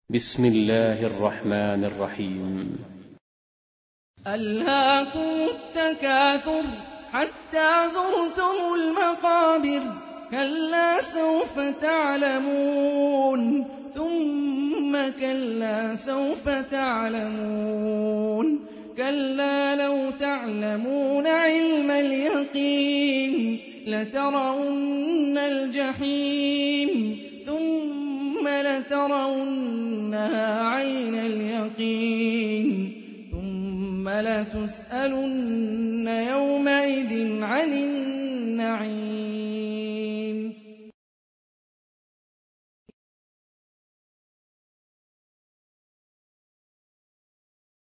بسم الله الرحمن الرحيم. ألهاكم التكاثر حتى زرتم المقابر كلا سوف تعلمون ثم كلا سوف تعلمون كلا لو تعلمون علم اليقين لترون الجحيم ثم لترونها عين اليقين ثم لتسألن